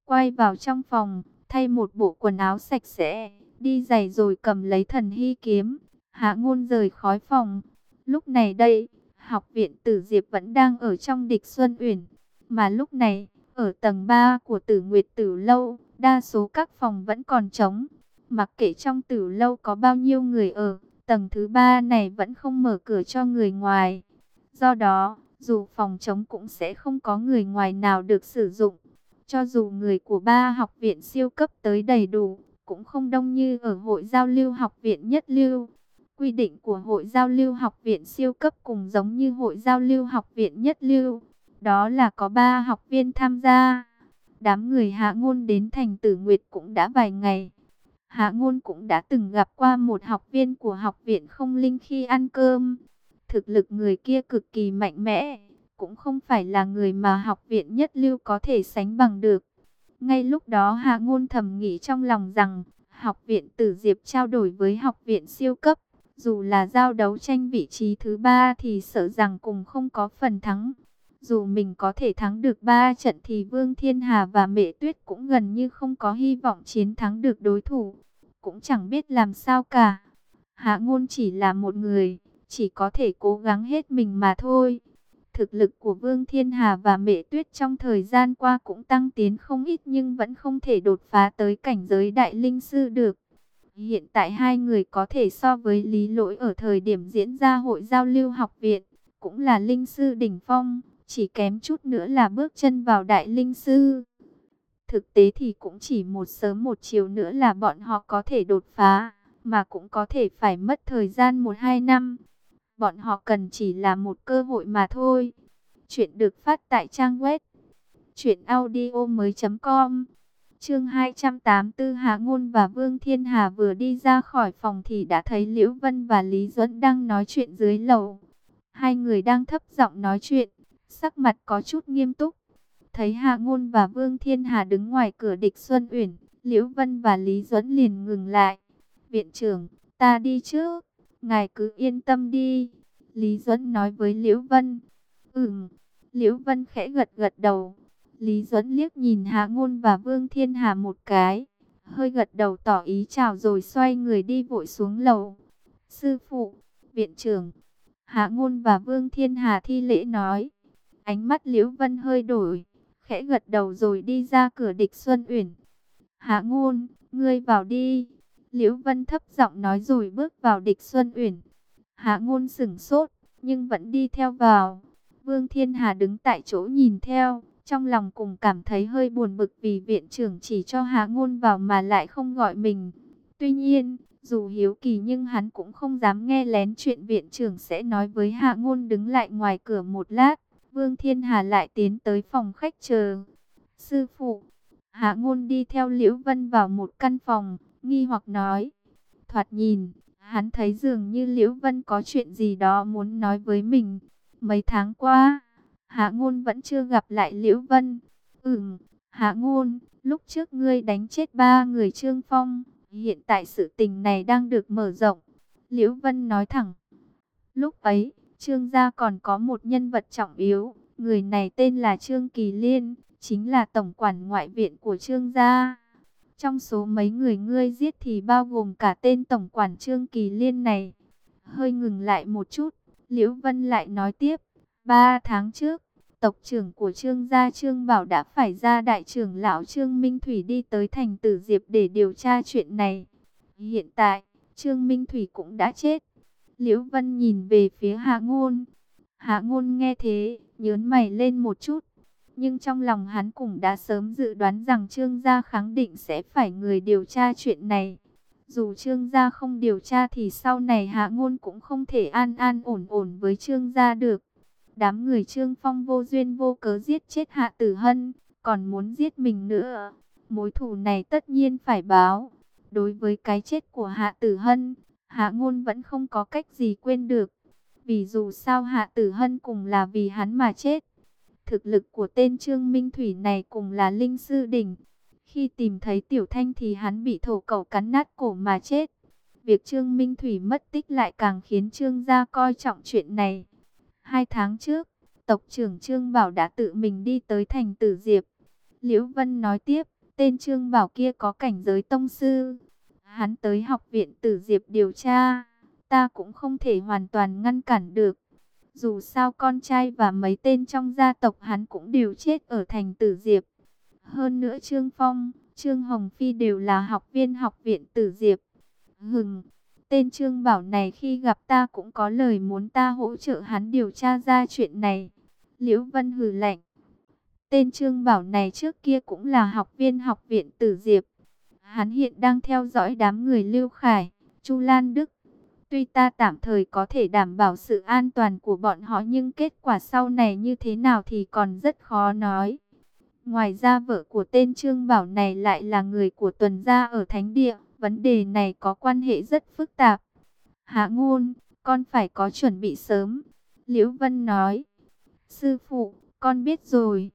quay vào trong phòng, thay một bộ quần áo sạch sẽ, đi giày rồi cầm lấy thần hy kiếm. Hạ Ngôn rời khỏi phòng. Lúc này đây, học viện Tử Diệp vẫn đang ở trong Địch Xuân Uyển, mà lúc này, ở tầng 3 của Tử Nguyệt Tử Lâu, đa số các phòng vẫn còn trống. Mặc kệ trong Tử Lâu có bao nhiêu người ở, tầng thứ 3 này vẫn không mở cửa cho người ngoài. Do đó, dù phòng trống cũng sẽ không có người ngoài nào được sử dụng. Cho dù người của 3 học viện siêu cấp tới đầy đủ, cũng không đông như ở hội giao lưu học viện nhất lưu. Quy định của hội giao lưu học viện siêu cấp cùng giống như hội giao lưu học viện nhất lưu. Đó là có 3 học viên tham gia. Đám người Hạ Ngôn đến thành Tử Nguyệt cũng đã vài ngày. Hạ Ngôn cũng đã từng gặp qua một học viên của học viện Không Linh khi ăn cơm. Thực lực người kia cực kỳ mạnh mẽ, cũng không phải là người mà học viện nhất lưu có thể sánh bằng được. Ngay lúc đó Hạ Ngôn thầm nghĩ trong lòng rằng, học viện Tử Diệp trao đổi với học viện siêu cấp, dù là giao đấu tranh vị trí thứ 3 thì sợ rằng cùng không có phần thắng. Dù mình có thể thắng được 3 trận thì Vương Thiên Hà và Mễ Tuyết cũng gần như không có hy vọng chiến thắng được đối thủ. Cũng chẳng biết làm sao cả. Hạ Ngôn chỉ là một người, chỉ có thể cố gắng hết mình mà thôi. Thực lực của Vương Thiên Hà và Mễ Tuyết trong thời gian qua cũng tăng tiến không ít nhưng vẫn không thể đột phá tới cảnh giới đại linh sư được. Hiện tại hai người có thể so với Lý Lỗi ở thời điểm diễn ra hội giao lưu học viện, cũng là linh sư đỉnh phong, chỉ kém chút nữa là bước chân vào đại linh sư. Thực tế thì cũng chỉ một sớm một chiều nữa là bọn họ có thể đột phá, mà cũng có thể phải mất thời gian 1-2 năm. Bọn họ cần chỉ là một cơ hội mà thôi. Chuyện được phát tại trang web truyệnaudiomoi.com. Chương 284. Hạ Ngôn và Vương Thiên Hà vừa đi ra khỏi phòng thì đã thấy Liễu Vân và Lý Duẫn đang nói chuyện dưới lầu. Hai người đang thấp giọng nói chuyện, sắc mặt có chút nghiêm túc. Thấy Hạ Ngôn và Vương Thiên Hà đứng ngoài cửa Địch Xuân Uyển, Liễu Vân và Lý Duẫn liền ngừng lại. "Viện trưởng, ta đi trước, ngài cứ yên tâm đi." Lý Duẫn nói với Liễu Vân. Liễu Vân khẽ gật gật đầu. Lý Duẫn liếc nhìn Hạ Ngôn và Vương Thiên Hà một cái, hơi gật đầu tỏ ý chào rồi xoay người đi vội xuống lầu. "Sư phụ, viện trưởng." Hạ Ngôn và Vương Thiên Hà thi lễ nói. Ánh mắt Liễu Vân hơi đổi, khẽ gật đầu rồi đi ra cửa Địch Xuân Uyển. "Hạ Ngôn, ngươi vào đi." Liễu Vân thấp giọng nói rồi bước vào Địch Xuân Uyển. Hạ Ngôn sững sốt, nhưng vẫn đi theo vào. Vương Thiên Hà đứng tại chỗ nhìn theo, trong lòng cùng cảm thấy hơi buồn bực vì viện trưởng chỉ cho Hạ Ngôn vào mà lại không gọi mình. Tuy nhiên, dù hiếu kỳ nhưng hắn cũng không dám nghe lén chuyện viện trưởng sẽ nói với Hạ Ngôn. Đứng lại ngoài cửa một lát, Vương Thiên Hà lại tiến tới phòng khách chờ. "Sư phụ." Hạ Ngôn đi theo Liễu Vân vào một căn phòng, nghi hoặc nói. Thoạt nhìn, hắn thấy dường như Liễu Vân có chuyện gì đó muốn nói với mình. Mấy tháng qua, Hạ Ngôn vẫn chưa gặp lại Liễu Vân. Hạ Ngôn, lúc trước ngươi đánh chết 3 người Trương Phong, hiện tại sự tình này đang được mở rộng." Liễu Vân nói thẳng. Lúc ấy, Trương gia còn có một nhân vật trọng yếu, người này tên là Trương Kỳ Liên, chính là tổng quản ngoại viện của Trương gia. Trong số mấy người ngươi giết thì bao gồm cả tên tổng quản Trương Kỳ Liên này. Hơi ngừng lại một chút, Liễu Vân lại nói tiếp. 3 tháng trước, tộc trưởng của Trương gia Trương Bảo đã phải ra đại trưởng lão Trương Minh Thủy đi tới thành Tử Diệp để điều tra chuyện này. Hiện tại, Trương Minh Thủy cũng đã chết. Liễu Vân nhìn về phía Hạ Ngôn. Hạ Ngôn nghe thế, nhớn mày lên một chút. Nhưng trong lòng hắn cũng đã sớm dự đoán rằng Trương gia khẳng định sẽ phải người điều tra chuyện này. Dù Trương gia không điều tra thì sau này Hạ Ngôn cũng không thể an an ổn ổn với Trương gia được. Đám người Trương Phong vô duyên vô cớ giết chết Hạ Tử Hân, còn muốn giết mình nữa. Mối thù này tất nhiên phải báo. Đối với cái chết của Hạ Tử Hân, Hạ Ngôn vẫn không có cách gì quên được. Vì dù sao Hạ Tử Hân cùng là vì hắn mà chết. Thực lực của tên Trương Minh Thủy này cùng là linh sư đỉnh. Khi tìm thấy Tiểu Thanh thì hắn bị thổ cẩu cắn nát cổ mà chết. Việc Trương Minh Thủy mất tích lại càng khiến Trương gia coi trọng chuyện này. 2 tháng trước, tộc trưởng Trương Bảo đã tự mình đi tới thành Tử Diệp. Liễu Vân nói tiếp, tên Trương Bảo kia có cảnh giới tông sư. Hắn tới học viện Tử Diệp điều tra, ta cũng không thể hoàn toàn ngăn cản được. Dù sao con trai và mấy tên trong gia tộc hắn cũng đều chết ở thành Tử Diệp. Hơn nữa Trương Phong, Trương Hồng Phi đều là học viên học viện Tử Diệp. Tên Trương Bảo này khi gặp ta cũng có lời muốn ta hỗ trợ hắn điều tra ra chuyện này. Liễu Vân hừ lạnh. Tên Trương Bảo này trước kia cũng là học viên học viện Tử Diệp. Hắn hiện đang theo dõi đám người Lưu Khải, Chu Lan Đức. Tuy ta tạm thời có thể đảm bảo sự an toàn của bọn họ, nhưng kết quả sau này như thế nào thì còn rất khó nói. Ngoài ra vợ của tên Trương Bảo này lại là người của Tuần gia ở Thánh Địa. Vấn đề này có quan hệ rất phức tạp. Hạ Ngôn, con phải có chuẩn bị sớm. Liễu Vân nói. Sư phụ, con biết rồi.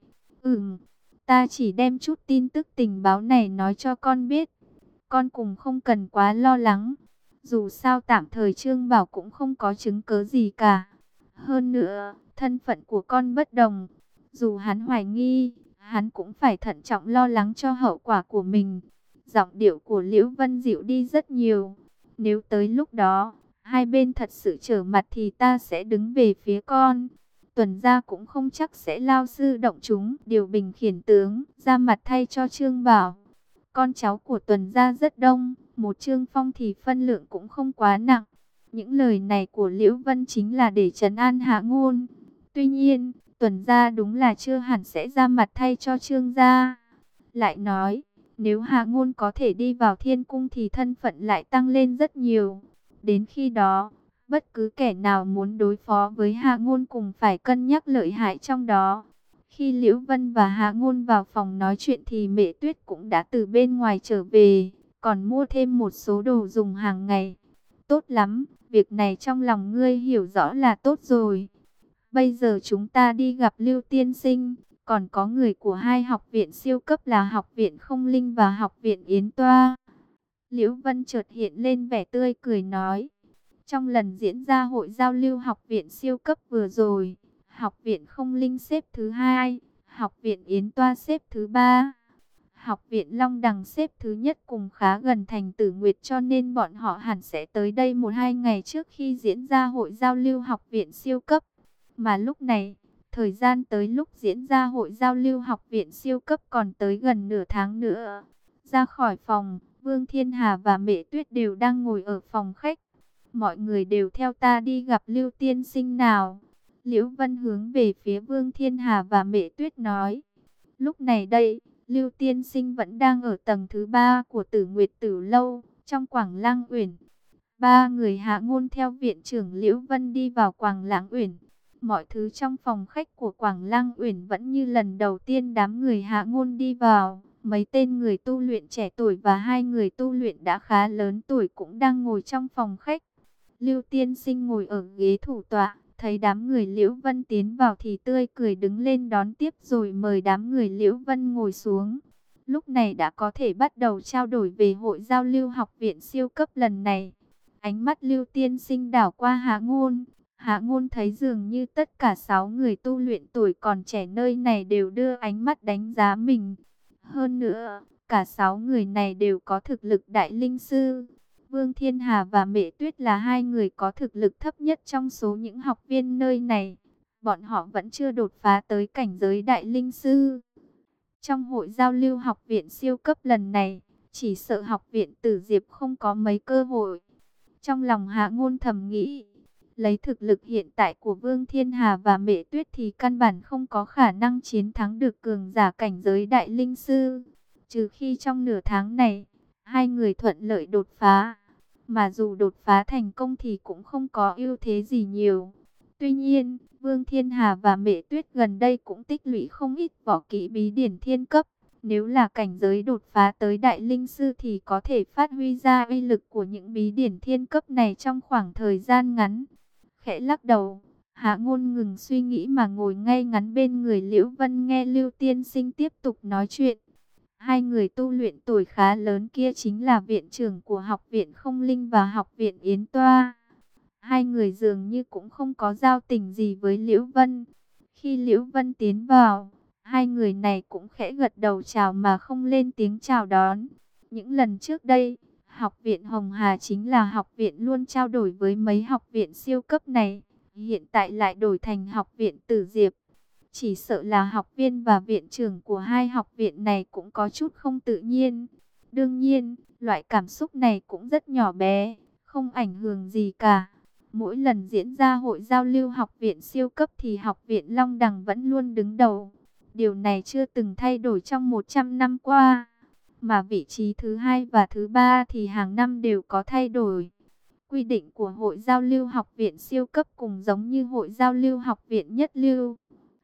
Ta chỉ đem chút tin tức tình báo này nói cho con biết. Con cũng không cần quá lo lắng. Dù sao tạm thời Trương Bảo cũng không có chứng cớ gì cả. Hơn nữa, thân phận của con bất đồng. Dù hắn hoài nghi, hắn cũng phải thận trọng lo lắng cho hậu quả của mình. Giọng điệu của Liễu Vân dịu đi rất nhiều. Nếu tới lúc đó, hai bên thật sự trở mặt thì ta sẽ đứng về phía con. Tuần gia cũng không chắc sẽ lao sư động chúng, điều bình khiển tướng, ra mặt thay cho Trương Bảo. Con cháu của Tuần gia rất đông, một Trương Phong thì phân lượng cũng không quá nặng. Những lời này của Liễu Vân chính là để trấn an Hạ Ngôn. Tuy nhiên, Tuần gia đúng là chưa hẳn sẽ ra mặt thay cho Trương gia. Lại nói, nếu Hạ Ngôn có thể đi vào Thiên Cung thì thân phận lại tăng lên rất nhiều. Đến khi đó, bất cứ kẻ nào muốn đối phó với Hạ Ngôn cũng phải cân nhắc lợi hại trong đó. Khi Liễu Vân và Hạ Ngôn vào phòng nói chuyện thì Mẹ Tuyết cũng đã từ bên ngoài trở về, còn mua thêm một số đồ dùng hàng ngày. Tốt lắm, việc này trong lòng ngươi hiểu rõ là tốt rồi. Bây giờ chúng ta đi gặp Lưu Tiên Sinh, còn có người của hai học viện siêu cấp là Học viện Không Linh và Học viện Yến Toa. Liễu Vân chợt hiện lên vẻ tươi cười nói. Trong lần diễn ra hội giao lưu học viện siêu cấp vừa rồi, Học viện Không Linh xếp thứ 2, Học viện Yến Toa xếp thứ 3. Học viện Long Đằng xếp thứ nhất cùng khá gần thành Tử Nguyệt, cho nên bọn họ hẳn sẽ tới đây 1-2 ngày trước khi diễn ra hội giao lưu học viện siêu cấp. Mà lúc này, thời gian tới lúc diễn ra hội giao lưu học viện siêu cấp còn tới gần nửa tháng nữa. Ra khỏi phòng, Vương Thiên Hà và Mẹ Tuyết đều đang ngồi ở phòng khách. Mọi người đều theo ta đi gặp Lưu Tiên Sinh nào. Liễu Vân hướng về phía Vương Thiên Hà và Mẹ Tuyết nói. Lúc này đây, Lưu Tiên Sinh vẫn đang ở tầng thứ 3 của Tử Nguyệt Tử Lâu, trong Quảng Lăng Uyển. Ba người Hạ Ngôn theo viện trưởng Liễu Vân đi vào Quảng Lăng Uyển. Mọi thứ trong phòng khách của Quảng Lăng Uyển vẫn như lần đầu tiên đám người Hạ Ngôn đi vào. Mấy tên người tu luyện trẻ tuổi và hai người tu luyện đã khá lớn tuổi cũng đang ngồi trong phòng khách. Lưu Tiên Sinh ngồi ở ghế thủ tọa, thấy đám người Liễu Vân tiến vào thì tươi cười đứng lên đón tiếp rồi mời đám người Liễu Vân ngồi xuống. Lúc này đã có thể bắt đầu trao đổi về hội giao lưu học viện siêu cấp lần này. Ánh mắt Lưu Tiên Sinh đảo qua Hạ Ngôn. Hạ Ngôn thấy dường như tất cả 6 người tu luyện tuổi còn trẻ nơi này đều đưa ánh mắt đánh giá mình. Hơn nữa, cả 6 người này đều có thực lực đại linh sư. Vương Thiên Hà và Mẹ Tuyết là hai người có thực lực thấp nhất trong số những học viên nơi này. Bọn họ vẫn chưa đột phá tới cảnh giới đại linh sư. Trong hội giao lưu học viện siêu cấp lần này, chỉ sợ học viện Tử Diệp không có mấy cơ hội. Trong lòng Hạ Ngôn thầm nghĩ, lấy thực lực hiện tại của Vương Thiên Hà và Mẹ Tuyết thì căn bản không có khả năng chiến thắng được cường giả cảnh giới đại linh sư. Trừ khi trong nửa tháng này, hai người thuận lợi đột phá. Mà dù đột phá thành công thì cũng không có ưu thế gì nhiều. Tuy nhiên, Vương Thiên Hà và Mẹ Tuyết gần đây cũng tích lũy không ít võ kỹ bí điển thiên cấp. Nếu là cảnh giới đột phá tới đại linh sư thì có thể phát huy ra uy lực của những bí điển thiên cấp này trong khoảng thời gian ngắn. Khẽ lắc đầu, Hạ Ngôn ngừng suy nghĩ mà ngồi ngay ngắn bên người Liễu Vân nghe Lưu Tiên Sinh tiếp tục nói chuyện. Hai người tu luyện tuổi khá lớn kia chính là viện trưởng của Học viện Không Linh và Học viện Yến Toa. Hai người dường như cũng không có giao tình gì với Liễu Vân. Khi Liễu Vân tiến vào, Hai người này cũng khẽ gật đầu chào mà không lên tiếng chào đón. Những lần trước đây, học viện Hồng Hà chính là học viện luôn trao đổi với mấy học viện siêu cấp này. Hiện tại lại đổi thành học viện Tử Diệp. Chỉ sợ là học viên và viện trưởng của hai học viện này cũng có chút không tự nhiên. Đương nhiên, loại cảm xúc này cũng rất nhỏ bé, không ảnh hưởng gì cả. Mỗi lần diễn ra hội giao lưu học viện siêu cấp thì học viện Long Đằng vẫn luôn đứng đầu. Điều này chưa từng thay đổi trong 100 năm qua. Mà vị trí thứ hai và thứ ba thì hàng năm đều có thay đổi. Quy định của hội giao lưu học viện siêu cấp cùng giống như hội giao lưu học viện nhất lưu.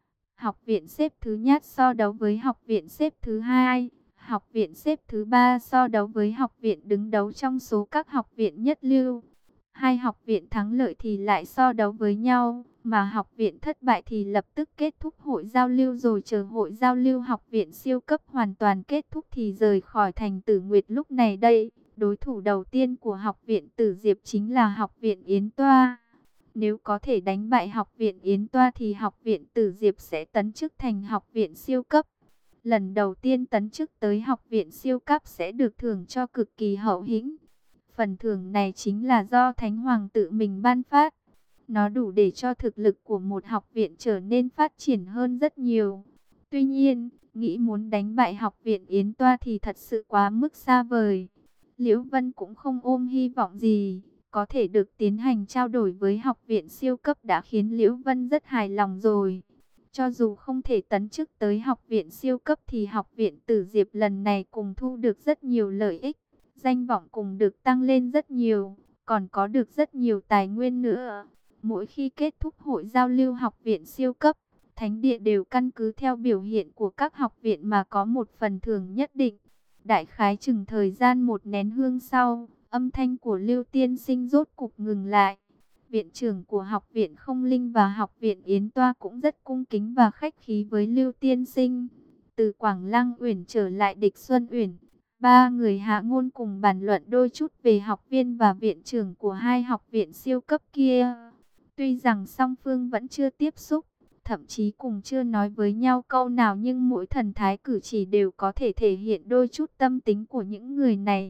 Học viện xếp thứ nhất so đấu với học viện xếp thứ hai. Học viện xếp thứ ba so đấu với học viện đứng đầu trong số các học viện nhất lưu. Hai học viện thắng lợi thì lại so đấu với nhau, mà học viện thất bại thì lập tức kết thúc hội giao lưu rồi chờ hội giao lưu học viện siêu cấp hoàn toàn kết thúc thì rời khỏi thành Tử Nguyệt. Lúc này đây, đối thủ đầu tiên của học viện Tử Diệp chính là học viện Yến Toa. Nếu có thể đánh bại học viện Yến Toa thì học viện Tử Diệp sẽ tấn chức thành học viện siêu cấp. Lần đầu tiên tấn chức tới học viện siêu cấp sẽ được thưởng cho cực kỳ hậu hĩnh. Phần thưởng này chính là do Thánh Hoàng tự mình ban phát. Nó đủ để cho thực lực của một học viện trở nên phát triển hơn rất nhiều. Tuy nhiên, nghĩ muốn đánh bại học viện Yến Toa thì thật sự quá mức xa vời. Liễu Vân cũng không ôm hy vọng gì. Có thể được tiến hành trao đổi với học viện siêu cấp đã khiến Liễu Vân rất hài lòng rồi. Cho dù không thể tấn chức tới học viện siêu cấp thì học viện Tử Diệp lần này cùng thu được rất nhiều lợi ích. Danh vọng cùng được tăng lên rất nhiều, còn có được rất nhiều tài nguyên nữa. Mỗi khi kết thúc hội giao lưu học viện siêu cấp, thánh địa đều căn cứ theo biểu hiện của các học viện mà có một phần thưởng nhất định. Đại khái chừng thời gian một nén hương sau, âm thanh của Lưu Tiên Sinh rốt cục ngừng lại. Viện trưởng của học viện Không Linh và học viện Yến Toa cũng rất cung kính và khách khí với Lưu Tiên Sinh. Từ Quảng Lăng Uyển trở lại Địch Xuân Uyển, ba người Hạ Ngôn cùng bàn luận đôi chút về học viên và viện trưởng của hai học viện siêu cấp kia. Tuy rằng song phương vẫn chưa tiếp xúc, thậm chí cùng chưa nói với nhau câu nào, nhưng mỗi thần thái cử chỉ đều có thể thể hiện đôi chút tâm tính của những người này.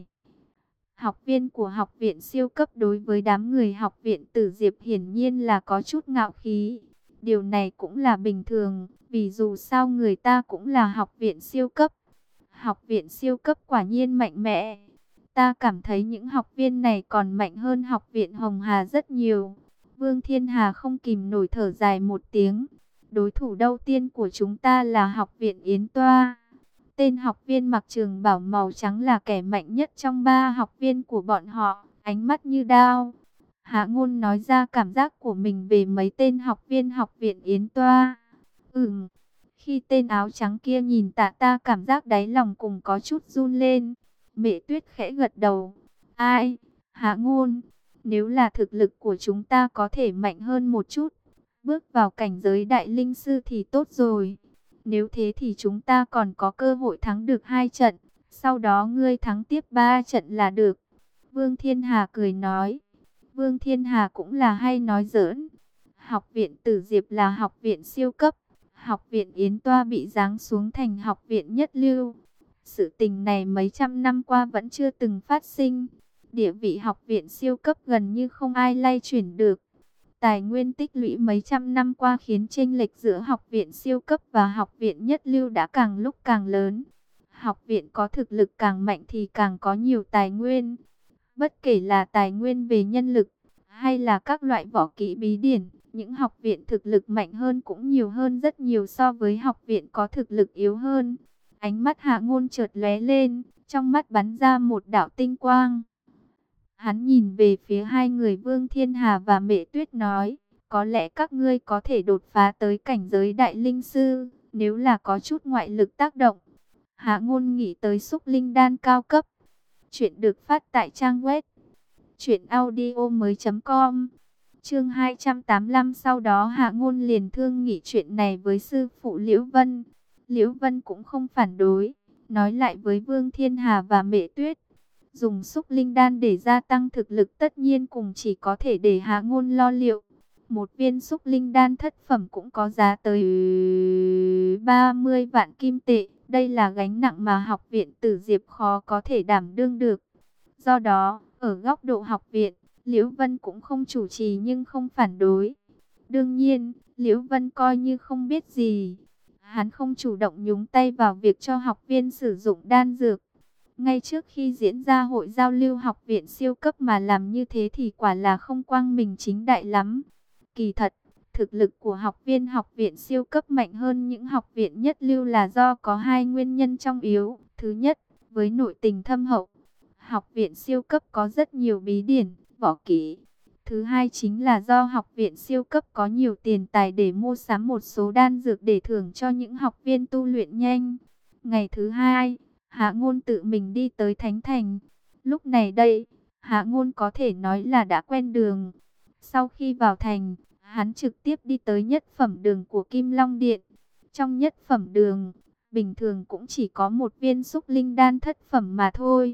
Học viên của học viện siêu cấp đối với đám người học viện Tử Diệp hiển nhiên là có chút ngạo khí. Điều này cũng là bình thường, vì dù sao người ta cũng là học viện siêu cấp. Học viện siêu cấp quả nhiên mạnh mẽ. Ta cảm thấy những học viên này còn mạnh hơn học viện Hồng Hà rất nhiều. Vương Thiên Hà không kìm nổi thở dài một tiếng. Đối thủ đầu tiên của chúng ta là học viện Yến Toa. Tên học viên mặc trường bào màu trắng là kẻ mạnh nhất trong ba học viên của bọn họ, ánh mắt như đao. Hạ Ngôn nói ra cảm giác của mình về mấy tên học viên học viện Yến Toa. Khi tên áo trắng kia nhìn ta cảm giác đáy lòng cùng có chút run lên. Mẹ Tuyết khẽ gật đầu. Ai? Hạ Ngôn, nếu là thực lực của chúng ta có thể mạnh hơn một chút, bước vào cảnh giới đại linh sư thì tốt rồi. Nếu thế thì chúng ta còn có cơ hội thắng được 2 trận, sau đó ngươi thắng tiếp 3 trận là được. Vương Thiên Hà cười nói. Vương Thiên Hà cũng là hay nói giỡn. Học viện Tử Diệp là học viện siêu cấp. Học viện Yến Toa bị giáng xuống thành học viện nhất lưu. Sự tình này mấy trăm năm qua vẫn chưa từng phát sinh. Địa vị học viện siêu cấp gần như không ai lay chuyển được. Tài nguyên tích lũy mấy trăm năm qua khiến chênh lệch giữa học viện siêu cấp và học viện nhất lưu đã càng lúc càng lớn. Học viện có thực lực càng mạnh thì càng có nhiều tài nguyên. Bất kể là tài nguyên về nhân lực hay là các loại võ kỹ bí điển, những học viện thực lực mạnh hơn cũng nhiều hơn rất nhiều so với học viện có thực lực yếu hơn. Ánh mắt Hạ Ngôn chợt lóe lên, trong mắt bắn ra một đạo tinh quang. Hắn nhìn về phía hai người Vương Thiên Hà và Mẹ Tuyết nói, có lẽ các ngươi có thể đột phá tới cảnh giới đại linh sư, nếu là có chút ngoại lực tác động. Hạ Ngôn nghĩ tới xúc linh đan cao cấp. Chuyện được phát tại trang web truyệnaudiomoi.com. Chương 285. Sau đó Hạ Ngôn liền thương nghị chuyện này với sư phụ Liễu Vân. Liễu Vân cũng không phản đối, nói lại với Vương Thiên Hà và Mẹ Tuyết. Dùng xúc linh đan để gia tăng thực lực tất nhiên cùng chỉ có thể để Hạ Ngôn lo liệu. Một viên xúc linh đan thất phẩm cũng có giá tới 30 vạn kim tệ. Đây là gánh nặng mà học viện Tử Diệp khó có thể đảm đương được. Do đó, ở góc độ học viện, Liễu Vân cũng không chủ trì nhưng không phản đối. Đương nhiên, Liễu Vân coi như không biết gì. Hắn không chủ động nhúng tay vào việc cho học viên sử dụng đan dược. Ngay trước khi diễn ra hội giao lưu học viện siêu cấp mà làm như thế thì quả là không quang minh chính đại lắm. Kỳ thật, thực lực của học viên học viện siêu cấp mạnh hơn những học viện nhất lưu là do có hai nguyên nhân trọng yếu. Thứ nhất, với nội tình thâm hậu, học viện siêu cấp có rất nhiều bí điển, võ kỹ. Thứ hai chính là do học viện siêu cấp có nhiều tiền tài để mua sắm một số đan dược để thưởng cho những học viên tu luyện nhanh. Ngày thứ hai, Hạ Ngôn tự mình đi tới Thánh Thành. Lúc này đây, Hạ Ngôn có thể nói là đã quen đường. Sau khi vào thành, hắn trực tiếp đi tới nhất phẩm đường của Kim Long Điện. Trong nhất phẩm đường, bình thường cũng chỉ có một viên xúc linh đan thất phẩm mà thôi.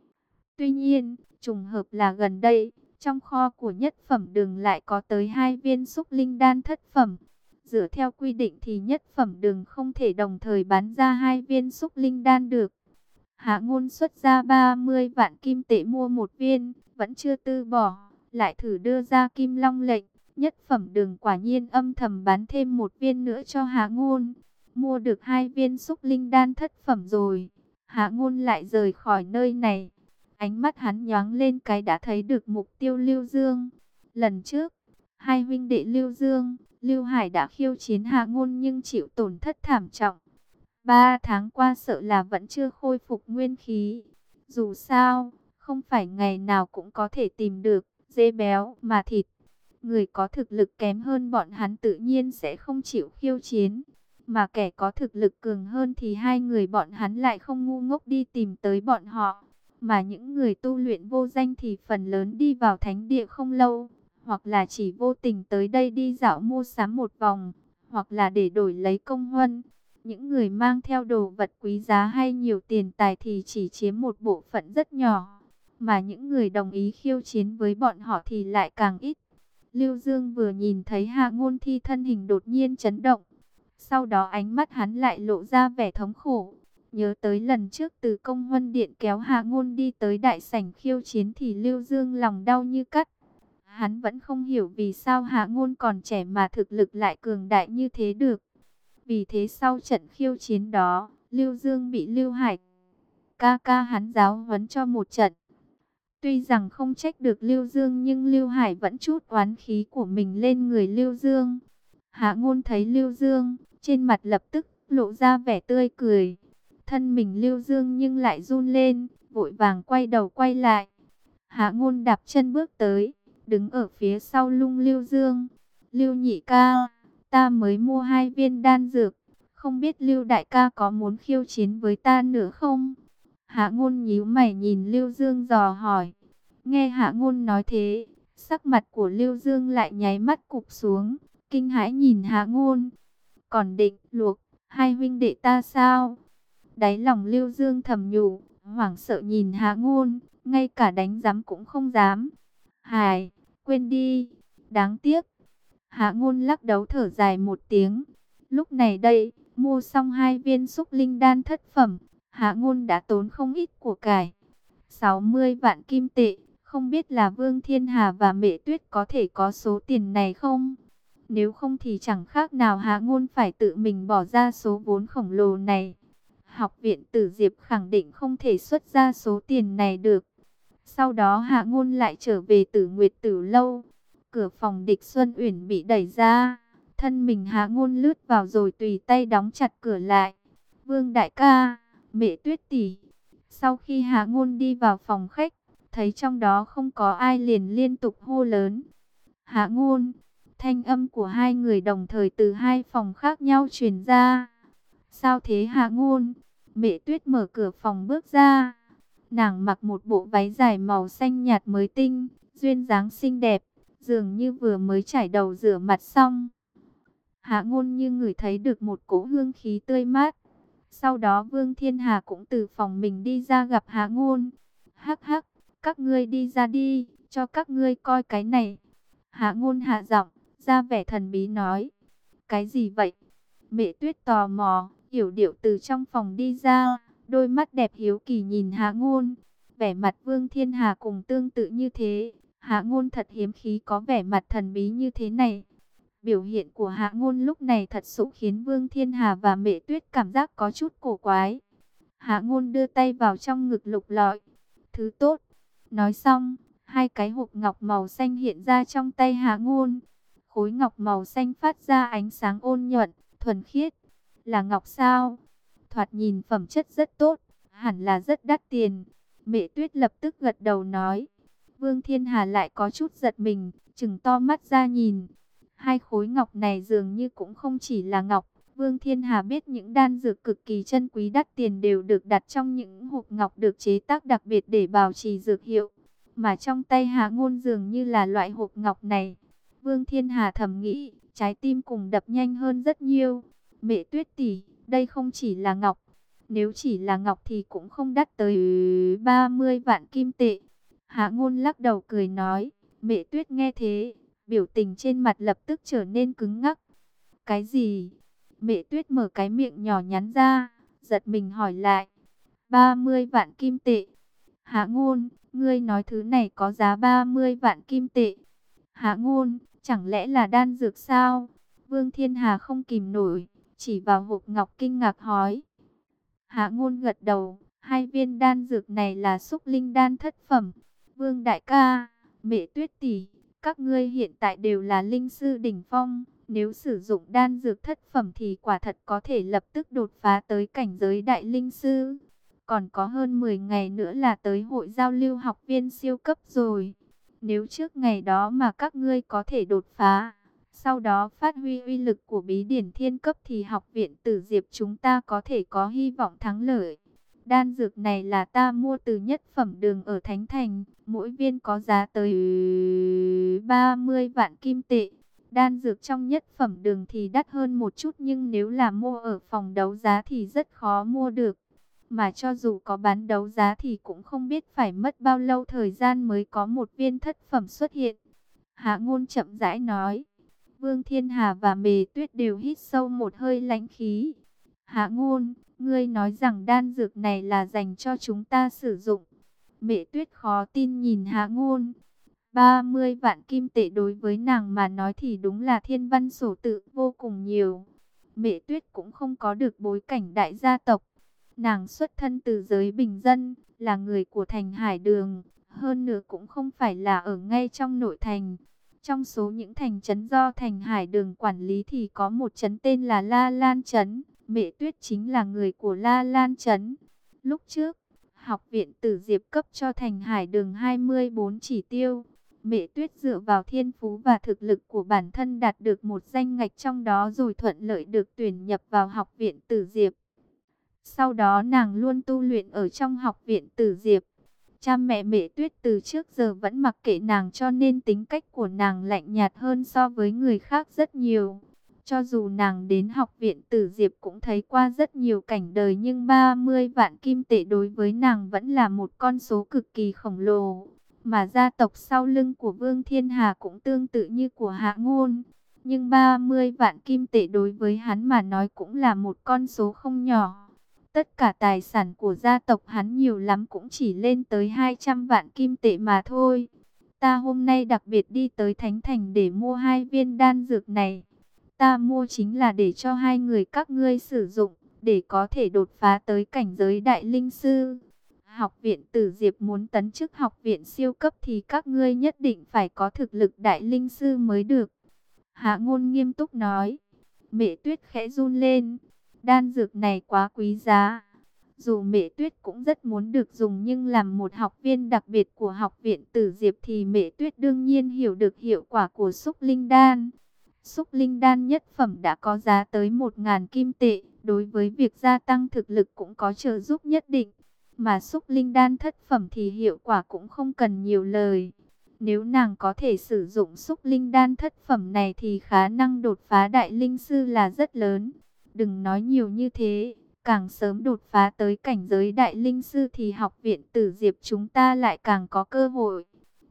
Tuy nhiên, trùng hợp là gần đây, trong kho của nhất phẩm đường lại có tới 2 viên xúc linh đan thất phẩm. Dựa theo quy định thì nhất phẩm đường không thể đồng thời bán ra 2 viên xúc linh đan được. Hạ Ngôn xuất ra 30 vạn kim tệ mua một viên, vẫn chưa từ bỏ, lại thử đưa ra Kim Long lệnh. Nhất phẩm đường quả nhiên âm thầm bán thêm một viên nữa cho Hạ Ngôn. Mua được 2 viên xúc linh đan thất phẩm rồi, Hạ Ngôn lại rời khỏi nơi này. Ánh mắt hắn nhoáng lên cái đã thấy được mục tiêu Lưu Dương. Lần trước, hai huynh đệ Lưu Dương, Lưu Hải đã khiêu chiến Hạ Ngôn nhưng chịu tổn thất thảm trọng. 3 tháng qua sợ là vẫn chưa khôi phục nguyên khí. Dù sao, không phải ngày nào cũng có thể tìm được dê béo mà thịt. Người có thực lực kém hơn bọn hắn tự nhiên sẽ không chịu khiêu chiến. Mà kẻ có thực lực cường hơn thì hai người bọn hắn lại không ngu ngốc đi tìm tới bọn họ. Mà những người tu luyện vô danh thì phần lớn đi vào thánh địa không lâu, hoặc là chỉ vô tình tới đây đi dạo mua sắm một vòng, hoặc là để đổi lấy công huân. Những người mang theo đồ vật quý giá hay nhiều tiền tài thì chỉ chiếm một bộ phận rất nhỏ, mà những người đồng ý khiêu chiến với bọn họ thì lại càng ít. Lưu Dương vừa nhìn thấy Hạ Ngôn thì thân hình đột nhiên chấn động. Sau đó ánh mắt hắn lại lộ ra vẻ thống khổ. Nhớ tới lần trước từ công huân điện kéo Hạ Ngôn đi tới đại sảnh khiêu chiến thì Lưu Dương lòng đau như cắt. Hắn vẫn không hiểu vì sao Hạ Ngôn còn trẻ mà thực lực lại cường đại như thế được. Vì thế sau trận khiêu chiến đó, Lưu Dương bị Lưu Hải ca ca hắn giáo huấn cho một trận. Tuy rằng không trách được Lưu Dương nhưng Lưu Hải vẫn trút oán khí của mình lên người Lưu Dương. Hạ Ngôn thấy Lưu Dương, trên mặt lập tức lộ ra vẻ tươi cười. Thân mình Lưu Dương nhưng lại run lên, vội vàng quay đầu quay lại. Hạ Ngôn đạp chân bước tới, đứng ở phía sau lưng Lưu Dương. Lưu nhị ca, ta mới mua 2 viên đan dược, không biết Lưu đại ca có muốn khiêu chiến với ta nữa không? Hạ Ngôn nhíu mày nhìn Lưu Dương dò hỏi. Nghe Hạ Ngôn nói thế, sắc mặt của Lưu Dương lại nháy mắt cụp xuống, kinh hãi nhìn Hạ Ngôn. Còn định luộc 2 huynh đệ ta sao? Đáy lòng Lưu Dương thầm nhủ, hoảng sợ nhìn Hạ Ngôn, ngay cả đánh giám cũng không dám. Hài, quên đi, đáng tiếc. Hạ Ngôn lắc đầu thở dài một tiếng. Lúc này đây, mua xong 2 viên xúc linh đan thất phẩm, Hạ Ngôn đã tốn không ít của cải. 60 vạn kim tệ, không biết là Vương Thiên Hà và Mẹ Tuyết có thể có số tiền này không? Nếu không thì chẳng khác nào Hạ Ngôn phải tự mình bỏ ra số vốn khổng lồ này. Học viện Tử Diệp khẳng định không thể xuất ra số tiền này được. Sau đó Hạ Ngôn lại trở về Tử Nguyệt Tử lâu. Cửa phòng Địch Xuân Uyển bị đẩy ra, thân mình Hạ Ngôn lướt vào rồi tùy tay đóng chặt cửa lại. Vương đại ca, Mẹ Tuyết tỷ. Sau khi Hạ Ngôn đi vào phòng khách, thấy trong đó không có ai liền liên tục hô lớn. Hạ Ngôn, thanh âm của hai người đồng thời từ hai phòng khác nhau truyền ra. Sao thế Hạ Ngôn? Mẹ Tuyết mở cửa phòng bước ra. Nàng mặc một bộ váy dài màu xanh nhạt mới tinh, duyên dáng xinh đẹp, dường như vừa mới chải đầu rửa mặt xong. Hạ Ngôn như ngửi thấy được một cỗ hương khí tươi mát. Sau đó Vương Thiên Hà cũng từ phòng mình đi ra gặp Hạ Ngôn. Hắc hắc, các ngươi đi ra đi, cho các ngươi coi cái này. Hạ Ngôn hạ giọng, ra vẻ thần bí nói. Cái gì vậy? Mẹ Tuyết tò mò, Yểu Điệu từ trong phòng đi ra, đôi mắt đẹp hiếu kỳ nhìn Hạ Ngôn. Vẻ mặt Vương Thiên Hà cùng tương tự như thế, Hạ Ngôn thật hiếm khí có vẻ mặt thần bí như thế này. Biểu hiện của Hạ Ngôn lúc này thật sự khiến Vương Thiên Hà và Mẹ Tuyết cảm giác có chút cổ quái. Hạ Ngôn đưa tay vào trong ngực lục lọi. Thứ tốt. Nói xong, hai cái hộp ngọc màu xanh hiện ra trong tay Hạ Ngôn. Khối ngọc màu xanh phát ra ánh sáng ôn nhuận, thuần khiết. Là ngọc sao? Thoạt nhìn phẩm chất rất tốt, hẳn là rất đắt tiền. Mẹ Tuyết lập tức gật đầu nói. Vương Thiên Hà lại có chút giật mình, trừng to mắt ra nhìn. Hai khối ngọc này dường như cũng không chỉ là ngọc. Vương Thiên Hà biết những đan dược cực kỳ chân quý đắt tiền đều được đặt trong những hộp ngọc được chế tác đặc biệt để bảo trì dược hiệu. Mà trong tay Hạ Ngôn dường như là loại hộp ngọc này. Vương Thiên Hà thầm nghĩ, trái tim cùng đập nhanh hơn rất nhiều. Mẹ Tuyết tỷ, đây không chỉ là ngọc. Nếu chỉ là ngọc thì cũng không đắt tới 30 vạn kim tệ. Hạ Ngôn lắc đầu cười nói. Mẹ Tuyết nghe thế, biểu tình trên mặt lập tức trở nên cứng ngắc. Cái gì? Mẹ Tuyết mở cái miệng nhỏ nhắn ra, giật mình hỏi lại. 30 vạn kim tệ. Hạ Ngôn, ngươi nói thứ này có giá 30 vạn kim tệ. Hạ Ngôn, chẳng lẽ là đan dược sao? Vương Thiên Hà không kìm nổi, chỉ vào hộp ngọc kinh ngạc hỏi. Hạ Ngôn gật đầu, hai viên đan dược này là xúc linh đan thất phẩm. Vương đại ca, Mẹ Tuyết tỷ, các ngươi hiện tại đều là linh sư đỉnh phong. Nếu sử dụng đan dược thất phẩm thì quả thật có thể lập tức đột phá tới cảnh giới đại linh sư. Còn có hơn 10 ngày nữa là tới hội giao lưu học viên siêu cấp rồi. Nếu trước ngày đó mà các ngươi có thể đột phá, sau đó phát huy uy lực của bí điển thiên cấp thì học viện Tử Diệp chúng ta có thể có hy vọng thắng lợi. Đan dược này là ta mua từ nhất phẩm đường ở Thánh Thành, mỗi viên có giá tới 30 vạn kim tệ. Đan dược trong nhất phẩm đường thì đắt hơn một chút nhưng nếu là mua ở phòng đấu giá thì rất khó mua được. Mà cho dù có bán đấu giá thì cũng không biết phải mất bao lâu thời gian mới có một viên thất phẩm xuất hiện. Hạ Ngôn chậm rãi nói. Vương Thiên Hà và Mề Tuyết đều hít sâu một hơi lãnh khí. Hạ Ngôn, ngươi nói rằng đan dược này là dành cho chúng ta sử dụng. Mẹ Tuyết khó tin nhìn Hạ Ngôn. 30 vạn kim tệ đối với nàng mà nói thì đúng là thiên văn sổ tự vô cùng nhiều. Mẹ Tuyết cũng không có được bối cảnh đại gia tộc. Nàng xuất thân từ giới bình dân, là người của thành Hải Đường, hơn nữa cũng không phải là ở ngay trong nội thành. Trong số những thành trấn do thành Hải Đường quản lý thì có một trấn tên là La Lan Trấn. Mẹ Tuyết chính là người của La Lan Trấn. Lúc trước, học viện Tử Diệp cấp cho thành Hải Đường 24 chỉ tiêu. Mẹ Tuyết dựa vào thiên phú và thực lực của bản thân đạt được một danh ngạch trong đó rồi thuận lợi được tuyển nhập vào học viện Tử Diệp. Sau đó nàng luôn tu luyện ở trong học viện Tử Diệp. Cha mẹ Mẹ Tuyết từ trước giờ vẫn mặc kệ nàng cho nên tính cách của nàng lạnh nhạt hơn so với người khác rất nhiều. Cho dù nàng đến học viện Tử Diệp cũng thấy qua rất nhiều cảnh đời nhưng 30 vạn kim tệ đối với nàng vẫn là một con số cực kỳ khổng lồ. Mà gia tộc sau lưng của Vương Thiên Hà cũng tương tự như của Hạ Ngôn. Nhưng 30 vạn kim tệ đối với hắn mà nói cũng là một con số không nhỏ. Tất cả tài sản của gia tộc hắn nhiều lắm cũng chỉ lên tới 200 vạn kim tệ mà thôi. Ta hôm nay đặc biệt đi tới Thánh Thành để mua hai viên đan dược này. Ta mua chính là để cho hai người các ngươi sử dụng, để có thể đột phá tới cảnh giới đại linh sư. Học viện Tử Diệp muốn tấn chức học viện siêu cấp thì các ngươi nhất định phải có thực lực đại linh sư mới được. Hạ Ngôn nghiêm túc nói. Mẹ Tuyết khẽ run lên. Đan dược này quá quý giá. Dù Mẹ Tuyết cũng rất muốn được dùng nhưng làm một học viên đặc biệt của học viện Tử Diệp thì Mẹ Tuyết đương nhiên hiểu được hiệu quả của xúc linh đan. Xúc linh đan nhất phẩm đã có giá tới 1.000 kim tệ, đối với việc gia tăng thực lực cũng có trợ giúp nhất định. Mà xúc linh đan thất phẩm thì hiệu quả cũng không cần nhiều lời. Nếu nàng có thể sử dụng xúc linh đan thất phẩm này thì khả năng đột phá đại linh sư là rất lớn. Đừng nói nhiều như thế, càng sớm đột phá tới cảnh giới đại linh sư thì học viện Tử Diệp chúng ta lại càng có cơ hội.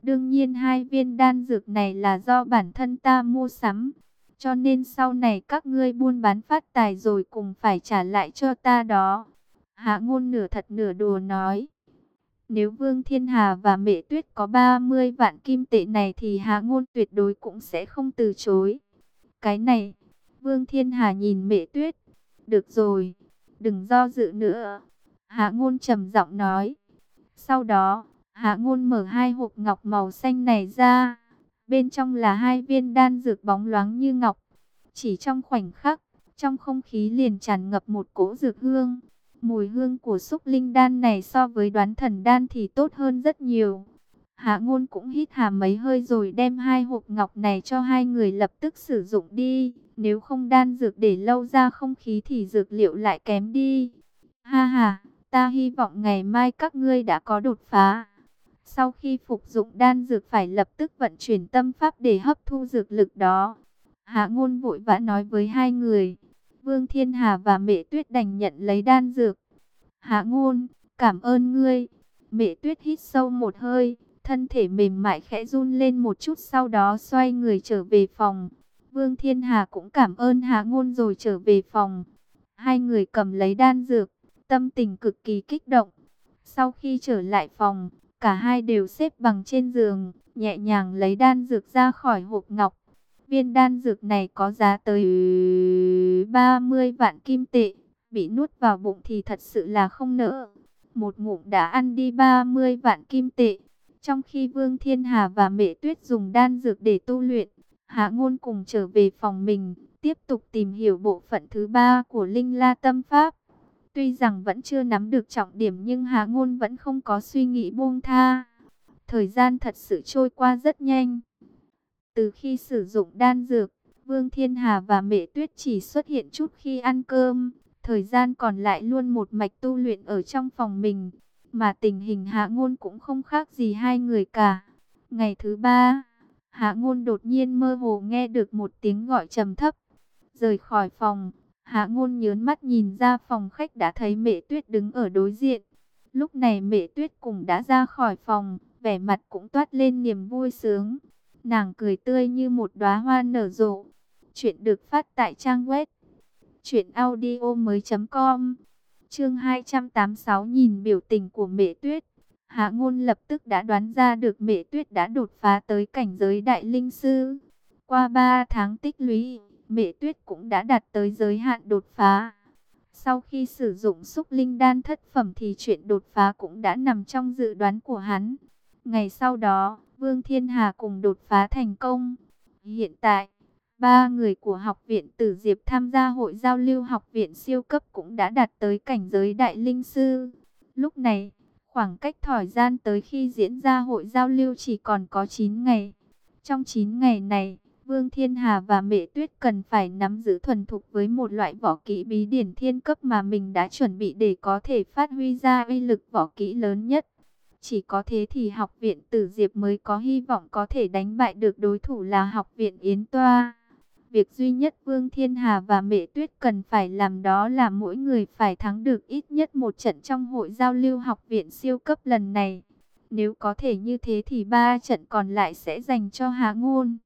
Đương nhiên hai viên đan dược này là do bản thân ta mua sắm. Cho nên sau này các ngươi buôn bán phát tài rồi cùng phải trả lại cho ta đó. Hạ Ngôn nửa thật nửa đùa nói. Nếu Vương Thiên Hà và Mễ Tuyết có 30 vạn kim tệ này thì Hạ Ngôn tuyệt đối cũng sẽ không từ chối. Cái này, Vương Thiên Hà nhìn Mễ Tuyết. Được rồi, đừng do dự nữa. Hạ Ngôn trầm giọng nói. Sau đó, Hạ Ngôn mở hai hộp ngọc màu xanh này ra. Bên trong là hai viên đan dược bóng loáng như ngọc. Chỉ trong khoảnh khắc, trong không khí liền tràn ngập một cỗ dược hương. Mùi hương của xúc linh đan này so với đoán thần đan thì tốt hơn rất nhiều. Hạ Ngôn cũng hít hà mấy hơi rồi đem hai hộp ngọc này cho hai người lập tức sử dụng đi. Nếu không đan dược để lâu ra không khí thì dược liệu lại kém đi. Ha ha, ta hy vọng ngày mai các ngươi đã có đột phá. Sau khi phục dụng đan dược phải lập tức vận chuyển tâm pháp để hấp thu dược lực đó. Hạ Ngôn vội vã nói với hai người. Vương Thiên Hà và Mễ Tuyết đành nhận lấy đan dược. Hạ Ngôn, cảm ơn ngươi. Mễ Tuyết hít sâu một hơi, thân thể mềm mại khẽ run lên một chút, sau đó xoay người trở về phòng. Vương Thiên Hà cũng cảm ơn Hạ Ngôn rồi trở về phòng. Hai người cầm lấy đan dược, tâm tình cực kỳ kích động. Sau khi trở lại phòng, cả hai đều xếp bằng trên giường, nhẹ nhàng lấy đan dược ra khỏi hộp ngọc. Viên đan dược này có giá tới 30 vạn kim tệ, bị nuốt vào bụng thì thật sự là không nỡ. Một ngụm đã ăn đi 30 vạn kim tệ. Trong khi Vương Thiên Hà và Mễ Tuyết dùng đan dược để tu luyện, Hạ Ngôn cùng trở về phòng mình, tiếp tục tìm hiểu bộ phận thứ 3 của Linh La Tâm Pháp. Tuy rằng vẫn chưa nắm được trọng điểm nhưng Hạ Ngôn vẫn không có suy nghĩ buông tha. Thời gian thật sự trôi qua rất nhanh. Từ khi sử dụng đan dược, Vương Thiên Hà và Mễ Tuyết chỉ xuất hiện chút khi ăn cơm. Thời gian còn lại luôn một mạch tu luyện ở trong phòng mình. Mà tình hình Hạ Ngôn cũng không khác gì hai người cả. Ngày thứ 3, Hạ Ngôn đột nhiên mơ hồ nghe được một tiếng gọi trầm thấp. Rời khỏi phòng, Hạ Ngôn nhớn mắt nhìn ra phòng khách đã thấy Mễ Tuyết đứng ở đối diện. Lúc này Mễ Tuyết cũng đã ra khỏi phòng, vẻ mặt cũng toát lên niềm vui sướng. Nàng cười tươi như một đóa hoa nở rộ. Chuyện được phát tại trang web truyệnaudiomoi.com. Chương 286. Nhìn biểu tình của Mễ Tuyết, Hạ Ngôn lập tức đã đoán ra được Mễ Tuyết đã đột phá tới cảnh giới đại linh sư. Qua 3 tháng tích lũy, Mễ Tuyết cũng đã đạt tới giới hạn đột phá. Sau khi sử dụng xúc linh đan thất phẩm thì chuyện đột phá cũng đã nằm trong dự đoán của hắn. Ngày sau đó, Vương Thiên Hà cùng đột phá thành công. Hiện tại, 3 người của học viện Tử Diệp tham gia hội giao lưu học viện siêu cấp cũng đã đạt tới cảnh giới đại linh sư. Lúc này, khoảng cách thời gian tới khi diễn ra hội giao lưu chỉ còn có 9 ngày. Trong 9 ngày này, Vương Thiên Hà và Mễ Tuyết cần phải nắm giữ thuần thục với một loại võ kỹ bí điển thiên cấp mà mình đã chuẩn bị để có thể phát huy ra uy lực võ kỹ lớn nhất. Chỉ có thế thì học viện Tử Diệp mới có hy vọng có thể đánh bại được đối thủ là học viện Yến Toa. Việc duy nhất Vương Thiên Hà và Mễ Tuyết cần phải làm đó là mỗi người phải thắng được ít nhất một trận trong hội giao lưu học viện siêu cấp lần này. Nếu có thể như thế thì 3 trận còn lại sẽ dành cho Hạ Ngôn.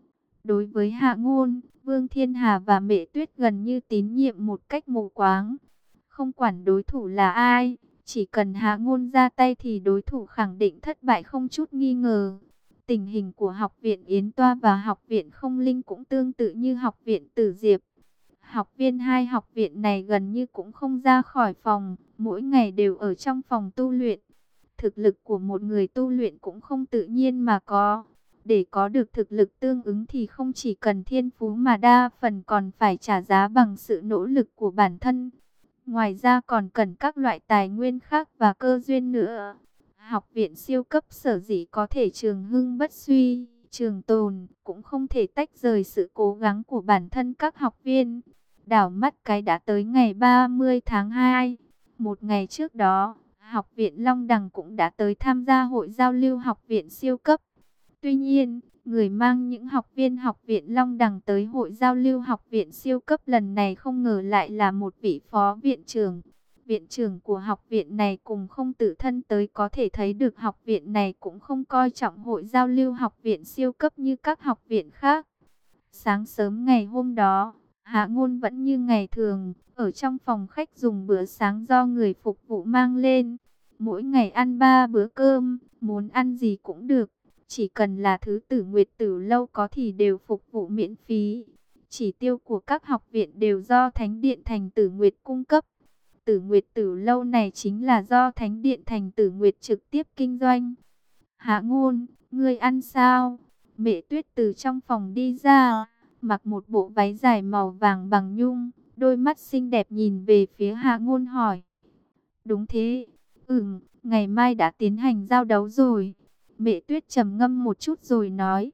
Đối với Hạ Ngôn, Vương Thiên Hà và Mễ Tuyết gần như tín nhiệm một cách mù quáng. Không quản đối thủ là ai, chỉ cần Hạ Ngôn ra tay thì đối thủ khẳng định thất bại không chút nghi ngờ. Tình hình của học viện Yến Toa và học viện Không Linh cũng tương tự như học viện Tử Diệp. Học viên hai học viện này gần như cũng không ra khỏi phòng, mỗi ngày đều ở trong phòng tu luyện. Thực lực của một người tu luyện cũng không tự nhiên mà có. Để có được thực lực tương ứng thì không chỉ cần thiên phú mà đa phần còn phải trả giá bằng sự nỗ lực của bản thân. Ngoài ra còn cần các loại tài nguyên khác và cơ duyên nữa. Học viện siêu cấp sở dĩ có thể trường hưng bất suy, trường tồn, cũng không thể tách rời sự cố gắng của bản thân các học viên. Đảo mắt cái đã tới ngày 30 tháng 2. Một ngày trước đó, học viện Long Đằng cũng đã tới tham gia hội giao lưu học viện siêu cấp. Tuy nhiên, người mang những học viên học viện Long Đằng tới hội giao lưu học viện siêu cấp lần này không ngờ lại là một vị phó viện trưởng. Viện trưởng của học viện này cùng không tự thân tới có thể thấy được học viện này cũng không coi trọng hội giao lưu học viện siêu cấp như các học viện khác. Sáng sớm ngày hôm đó, Hạ Ngôn vẫn như ngày thường, ở trong phòng khách dùng bữa sáng do người phục vụ mang lên. Mỗi ngày ăn 3 bữa cơm, muốn ăn gì cũng được. Chỉ cần là thứ Tử Nguyệt Tử lâu có thì đều phục vụ miễn phí. Chỉ tiêu của các học viện đều do Thánh Điện Thành Tử Nguyệt cung cấp. Tử Nguyệt Tử lâu này chính là do Thánh Điện Thành Tử Nguyệt trực tiếp kinh doanh. Hạ Ngôn, ngươi ăn sao? Mẹ Tuyết từ trong phòng đi ra, mặc một bộ váy dài màu vàng bằng nhung, đôi mắt xinh đẹp nhìn về phía Hạ Ngôn hỏi. Đúng thế, ngày mai đã tiến hành giao đấu rồi. Mẹ Tuyết trầm ngâm một chút rồi nói.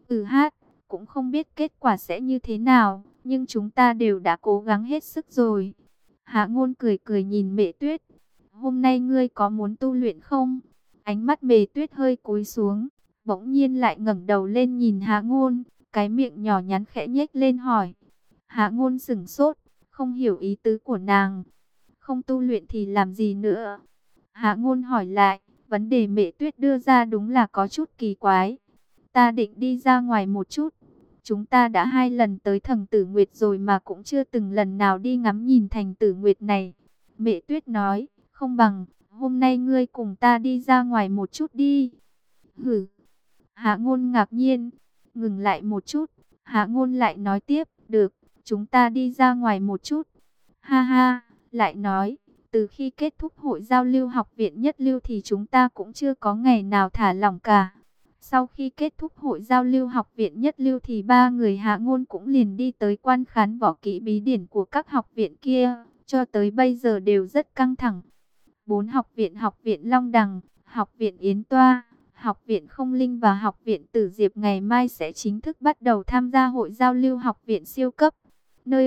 Cũng không biết kết quả sẽ như thế nào, nhưng chúng ta đều đã cố gắng hết sức rồi. Hạ Ngôn cười cười nhìn Mẹ Tuyết. Hôm nay ngươi có muốn tu luyện không? Ánh mắt Mẹ Tuyết hơi cúi xuống, bỗng nhiên lại ngẩng đầu lên nhìn Hạ Ngôn, cái miệng nhỏ nhắn khẽ nhếch lên hỏi. Hạ Ngôn sững sốt, không hiểu ý tứ của nàng. Không tu luyện thì làm gì nữa? Hạ Ngôn hỏi lại, vấn đề Mẹ Tuyết đưa ra đúng là có chút kỳ quái. Ta định đi ra ngoài một chút. Chúng ta đã 2 lần tới Thành Tử Nguyệt rồi mà cũng chưa từng lần nào đi ngắm nhìn Thành Tử Nguyệt này. Mẹ Tuyết nói, không bằng, hôm nay ngươi cùng ta đi ra ngoài một chút đi. Hử. Hạ Ngôn ngạc nhiên, ngừng lại một chút. Hạ Ngôn lại nói tiếp, được, chúng ta đi ra ngoài một chút. Ha ha, lại nói, từ khi kết thúc hội giao lưu học viện nhất lưu thì chúng ta cũng chưa có ngày nào thả lỏng cả. Sau khi kết thúc hội giao lưu học viện nhất lưu thì 3 người Hạ Ngôn cũng liền đi tới quan khán võ kỹ bí điển của các học viện kia, cho tới bây giờ đều rất căng thẳng. 4 học viện Long Đằng, học viện Yến Toa, học viện Không Linh và học viện Tử Diệp ngày mai sẽ chính thức bắt đầu tham gia hội giao lưu học viện siêu cấp. Nơi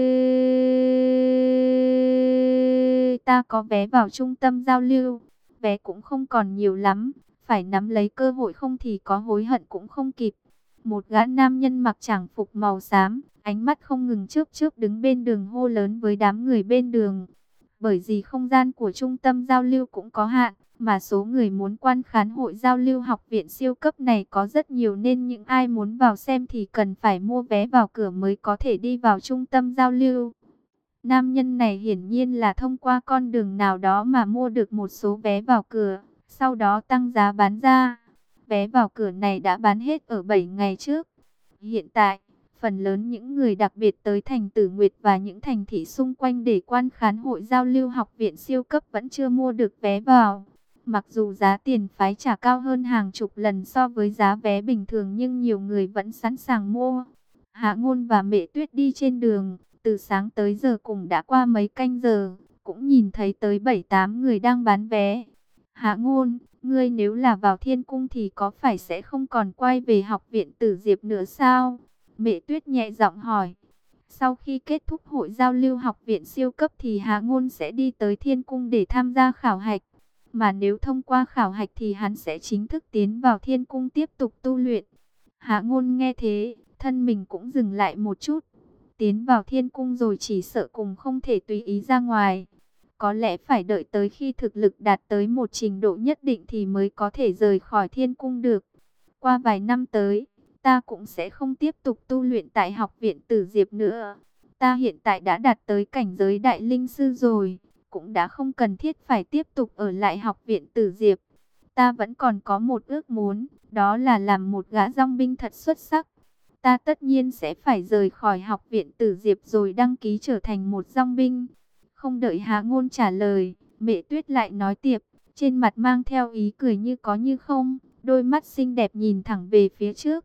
ta có vé vào trung tâm giao lưu, vé cũng không còn nhiều lắm, phải nắm lấy cơ hội không thì có hối hận cũng không kịp. Một gã nam nhân mặc tràng phục màu xám, ánh mắt không ngừng chớp chớp đứng bên đường hô lớn với đám người bên đường. Bởi vì không gian của trung tâm giao lưu cũng có hạn, mà số người muốn quan khán hội giao lưu học viện siêu cấp này có rất nhiều nên những ai muốn vào xem thì cần phải mua vé vào cửa mới có thể đi vào trung tâm giao lưu. Nam nhân này hiển nhiên là thông qua con đường nào đó mà mua được một số vé vào cửa, sau đó tăng giá bán ra. Vé vào cửa này đã bán hết ở 7 ngày trước. Hiện tại, phần lớn những người đặc biệt tới thành Tử Nguyệt và những thành thị xung quanh để quan khán hội giao lưu học viện siêu cấp vẫn chưa mua được vé vào. Mặc dù giá tiền phái trả cao hơn hàng chục lần so với giá vé bình thường nhưng nhiều người vẫn sẵn sàng mua. Hạ Ngôn và Mẹ Tuyết đi trên đường, từ sáng tới giờ cũng đã qua mấy canh giờ, cũng nhìn thấy tới 7-8 người đang bán vé. Hạ Ngôn, ngươi nếu là vào Thiên Cung thì có phải sẽ không còn quay về học viện Tử Diệp nữa sao? Mẹ Tuyết nhẹ giọng hỏi. Sau khi kết thúc hội giao lưu học viện siêu cấp thì Hạ Ngôn sẽ đi tới Thiên Cung để tham gia khảo hạch. Mà nếu thông qua khảo hạch thì hắn sẽ chính thức tiến vào Thiên Cung tiếp tục tu luyện. Hạ Ngôn nghe thế, thân mình cũng dừng lại một chút. Tiến vào Thiên Cung rồi chỉ sợ cùng không thể tùy ý ra ngoài. Có lẽ phải đợi tới khi thực lực đạt tới một trình độ nhất định thì mới có thể rời khỏi Thiên Cung được. Qua vài năm tới, ta cũng sẽ không tiếp tục tu luyện tại học viện Tử Diệp nữa. Ta hiện tại đã đạt tới cảnh giới đại linh sư rồi, cũng đã không cần thiết phải tiếp tục ở lại học viện Tử Diệp. Ta vẫn còn có một ước muốn, đó là làm một gã dòng binh thật xuất sắc. Ta tất nhiên sẽ phải rời khỏi học viện Tử Diệp rồi đăng ký trở thành một dòng binh. Không đợi Hạ Ngôn trả lời, Mẹ Tuyết lại nói tiếp, trên mặt mang theo ý cười như có như không, đôi mắt xinh đẹp nhìn thẳng về phía trước.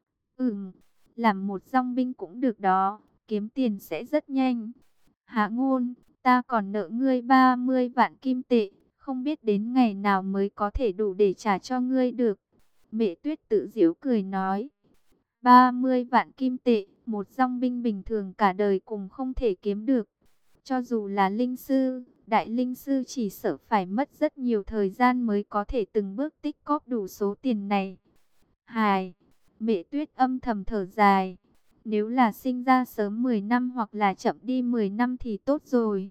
Làm một dòng binh cũng được đó, kiếm tiền sẽ rất nhanh. Hạ Ngôn, ta còn nợ ngươi 30 vạn kim tệ, không biết đến ngày nào mới có thể đủ để trả cho ngươi được. Mẹ Tuyết tự giễu cười nói, 30 vạn kim tệ, một dòng binh bình thường cả đời cùng không thể kiếm được. Cho dù là linh sư, đại linh sư chỉ sợ phải mất rất nhiều thời gian mới có thể từng bước tích cóp đủ số tiền này. Hài, Mẹ Tuyết âm thầm thở dài. Nếu là sinh ra sớm 10 năm hoặc là chậm đi 10 năm thì tốt rồi.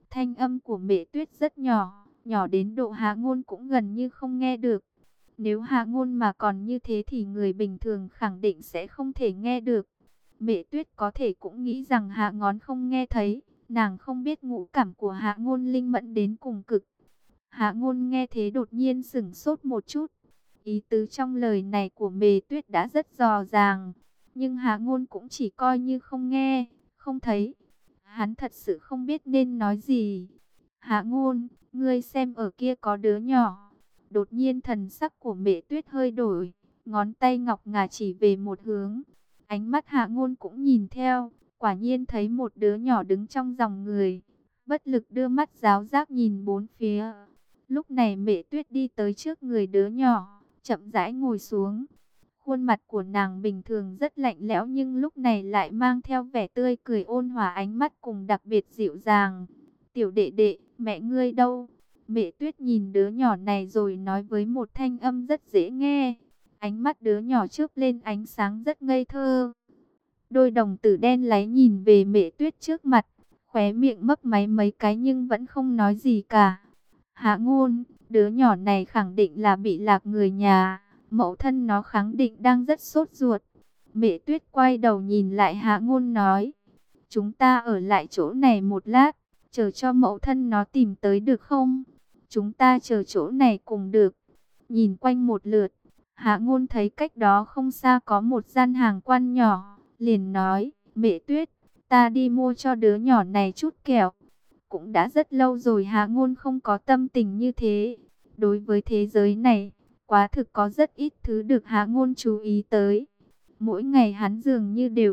Thanh âm của Mễ Tuyết rất nhỏ, nhỏ đến độ Hạ Ngôn cũng gần như không nghe được. Nếu Hạ Ngôn mà còn như thế thì người bình thường khẳng định sẽ không thể nghe được. Mễ Tuyết có thể cũng nghĩ rằng Hạ Ngôn không nghe thấy, nàng không biết ngũ cảm của Hạ Ngôn linh mẫn đến cùng cực. Hạ Ngôn nghe thế đột nhiên sững sốt một chút. Ý tứ trong lời này của Mễ Tuyết đã rất rõ ràng, nhưng Hạ Ngôn cũng chỉ coi như không nghe, không thấy. Hắn thật sự không biết nên nói gì. Hạ Ngôn, ngươi xem ở kia có đứa nhỏ. Đột nhiên thần sắc của Mễ Tuyết hơi đổi, ngón tay ngọc ngà chỉ về một hướng. Ánh mắt Hạ Ngôn cũng nhìn theo, quả nhiên thấy một đứa nhỏ đứng trong dòng người. Bất lực đưa mắt giáo giác nhìn bốn phía. Lúc này Mễ Tuyết đi tới trước người đứa nhỏ, chậm rãi ngồi xuống. Khuôn mặt của nàng bình thường rất lạnh lẽo nhưng lúc này lại mang theo vẻ tươi cười ôn hòa, ánh mắt cùng đặc biệt dịu dàng. Tiểu đệ đệ, mẹ ngươi đâu? Mẹ Tuyết nhìn đứa nhỏ này rồi nói với một thanh âm rất dễ nghe. Ánh mắt đứa nhỏ chớp lên ánh sáng rất ngây thơ. Đôi đồng tử đen láy nhìn về Mẹ Tuyết trước mặt, khóe miệng mấp máy mấy cái nhưng vẫn không nói gì cả. Hạ Ngôn, đứa nhỏ này khẳng định là bị lạc người nhà. Mẫu thân nó khẳng định đang rất sốt ruột. Mẹ Tuyết quay đầu nhìn lại Hạ Ngôn nói, chúng ta ở lại chỗ này một lát, chờ cho mẫu thân nó tìm tới được không? Chúng ta chờ chỗ này cùng được. Nhìn quanh một lượt, Hạ Ngôn thấy cách đó không xa có một gian hàng quan nhỏ, liền nói, Mẹ Tuyết, ta đi mua cho đứa nhỏ này chút kẹo. Cũng đã rất lâu rồi Hạ Ngôn không có tâm tình như thế. Đối với thế giới này, quá thực có rất ít thứ được Hạ Ngôn chú ý tới. Mỗi ngày hắn dường như đều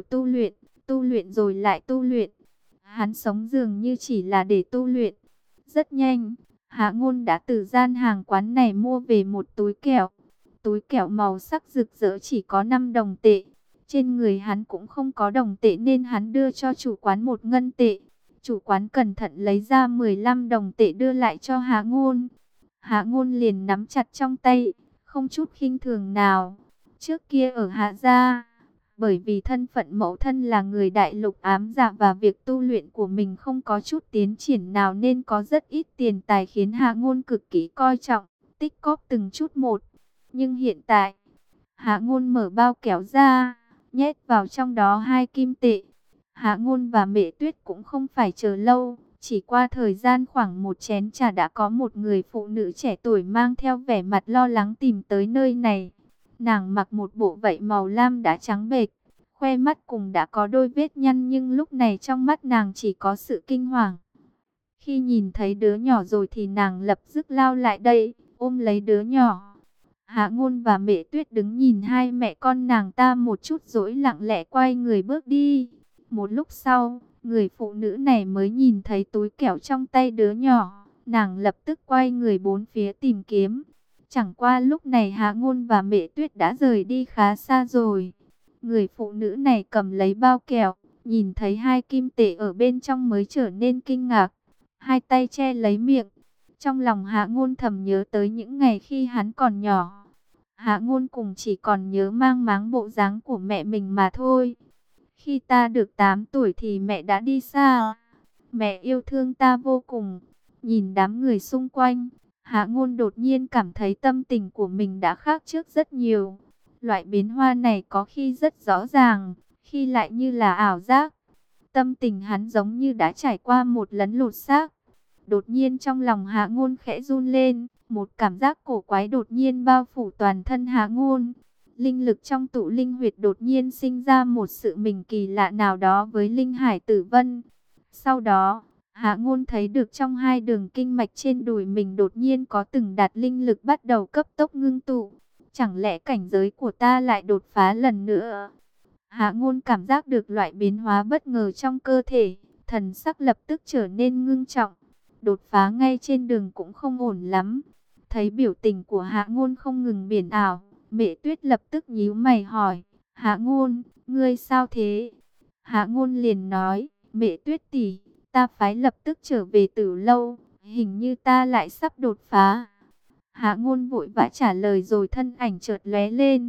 tu luyện rồi lại tu luyện. Hắn sống dường như chỉ là để tu luyện. Rất nhanh, Hạ Ngôn đã từ gian hàng quán này mua về một túi kẹo. Túi kẹo màu sắc rực rỡ chỉ có 5 đồng tệ. Trên người hắn cũng không có đồng tệ nên hắn đưa cho chủ quán 1 ngân tệ. Chủ quán cẩn thận lấy ra 15 đồng tệ đưa lại cho Hạ Ngôn. Hạ Ngôn liền nắm chặt trong tay, không chút khinh thường nào. Trước kia ở Hạ gia, bởi vì thân phận mẫu thân là người đại lục ám dạ và việc tu luyện của mình không có chút tiến triển nào nên có rất ít tiền tài khiến Hạ Ngôn cực kỳ coi trọng, tích cóp từng chút một. Nhưng hiện tại, Hạ Ngôn mở bao kéo ra, nhét vào trong đó 2 kim tệ. Hạ Ngôn và Mẹ Tuyết cũng không phải chờ lâu, chỉ qua thời gian khoảng một chén trà đã có một người phụ nữ trẻ tuổi mang theo vẻ mặt lo lắng tìm tới nơi này. Nàng mặc một bộ vảy màu lam đã trắng bệch, khoe mắt cùng đã có đôi vết nhăn nhưng lúc này trong mắt nàng chỉ có sự kinh hoàng. Khi nhìn thấy đứa nhỏ rồi thì nàng lập tức lao lại đây, ôm lấy đứa nhỏ. Hạ Ngôn và Mẹ Tuyết đứng nhìn hai mẹ con nàng ta một chút rồi lặng lẽ quay người bước đi. Một lúc sau, người phụ nữ này mới nhìn thấy túi kẹo trong tay đứa nhỏ. Nàng lập tức quay người bốn phía tìm kiếm. Chẳng qua lúc này Hạ Ngôn và Mẹ Tuyết đã rời đi khá xa rồi. Người phụ nữ này cầm lấy bao kẹo, nhìn thấy 2 kim tệ ở bên trong mới trở nên kinh ngạc. Hai tay che lấy miệng. Trong lòng Hạ Ngôn thầm nhớ tới những ngày khi hắn còn nhỏ. Hạ Ngôn cùng chỉ còn nhớ mang máng bộ dáng của mẹ mình mà thôi. Khi ta được 8 tuổi thì mẹ đã đi xa. Mẹ yêu thương ta vô cùng. Nhìn đám người xung quanh, Hạ Ngôn đột nhiên cảm thấy tâm tình của mình đã khác trước rất nhiều. Loại biến hóa này có khi rất rõ ràng, khi lại như là ảo giác. Tâm tình hắn giống như đã trải qua một lần lột xác. Đột nhiên trong lòng Hạ Ngôn khẽ run lên, một cảm giác cổ quái đột nhiên bao phủ toàn thân Hạ Ngôn. Linh lực trong tụ linh huyệt đột nhiên sinh ra một sự mình kỳ lạ nào đó với linh hải tử vân. Sau đó, Hạ Ngôn thấy được trong 2 đường kinh mạch trên đùi mình đột nhiên có từng đạt linh lực bắt đầu cấp tốc ngưng tụ. Chẳng lẽ cảnh giới của ta lại đột phá lần nữa? Hạ Ngôn cảm giác được loại biến hóa bất ngờ trong cơ thể, thần sắc lập tức trở nên ngưng trọng. Đột phá ngay trên đường cũng không ổn lắm. Thấy biểu tình của Hạ Ngôn không ngừng biến ảo, Mẹ Tuyết lập tức nhíu mày hỏi, Hạ Ngôn, ngươi sao thế? Hạ Ngôn liền nói, Mẹ Tuyết tỷ, ta phải lập tức trở về Tử Lâu, hình như ta lại sắp đột phá. Hạ Ngôn vội vã trả lời rồi thân ảnh chợt lóe lên.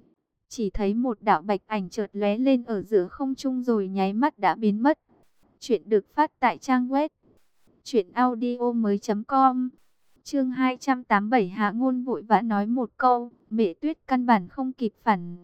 Chỉ thấy một đạo bạch ảnh chợt lóe lên ở giữa không trung rồi nháy mắt đã biến mất. Chuyện được phát tại trang web Chuyện audio mới.com. Chương 287. Hạ Ngôn vội vã nói một câu, Mễ Tuyết căn bản không kịp phản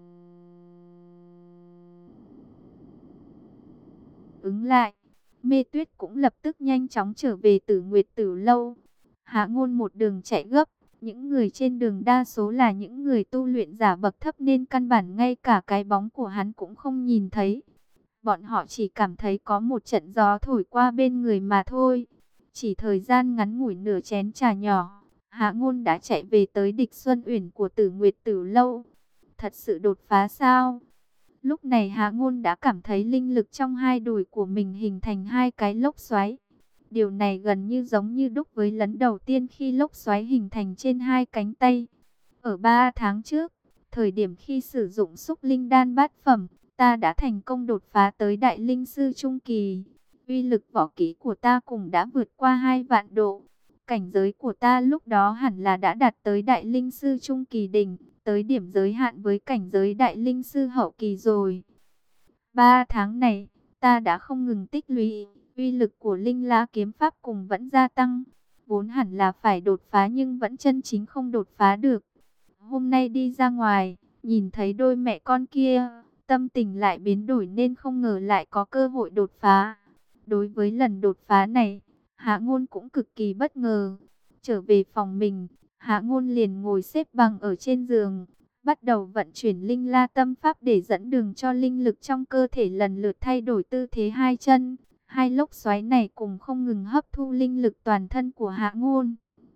ứng lại. Mê Tuyết cũng lập tức nhanh chóng trở về Tử Nguyệt Tử lâu. Hạ Ngôn một đường chạy gấp, những người trên đường đa số là những người tu luyện giả bậc thấp nên căn bản ngay cả cái bóng của hắn cũng không nhìn thấy. Bọn họ chỉ cảm thấy có một trận gió thổi qua bên người mà thôi. Chỉ thời gian ngắn ngủi nửa chén trà nhỏ, Hạ Ngôn đã chạy về tới Địch Xuân Uyển của Tử Nguyệt Tử lâu. Thật sự đột phá sao? Lúc này Hạ Ngôn đã cảm thấy linh lực trong hai đùi của mình hình thành hai cái lốc xoáy. Điều này gần như giống như đúc với lần đầu tiên khi lốc xoáy hình thành trên hai cánh tay. Ở 3 tháng trước, thời điểm khi sử dụng xúc linh đan bát phẩm, ta đã thành công đột phá tới đại linh sư trung kỳ. Uy lực võ kỹ của ta cũng đã vượt qua 2 vạn độ. Cảnh giới của ta lúc đó hẳn là đã đạt tới đại linh sư trung kỳ đỉnh, tới điểm giới hạn với cảnh giới đại linh sư hậu kỳ rồi. 3 tháng này, ta đã không ngừng tích lũy, uy lực của linh lá kiếm pháp cùng vẫn gia tăng. Vốn hẳn là phải đột phá nhưng vẫn chân chính không đột phá được. Hôm nay đi ra ngoài, nhìn thấy đôi mẹ con kia, tâm tình lại biến đổi nên không ngờ lại có cơ hội đột phá. Đối với lần đột phá này, Hạ Ngôn cũng cực kỳ bất ngờ. Trở về phòng mình, Hạ Ngôn liền ngồi xếp bằng ở trên giường, bắt đầu vận chuyển linh la tâm pháp để dẫn đường cho linh lực trong cơ thể lần lượt thay đổi tư thế hai chân. Hai lốc xoáy này cùng không ngừng hấp thu linh lực toàn thân của Hạ Ngôn.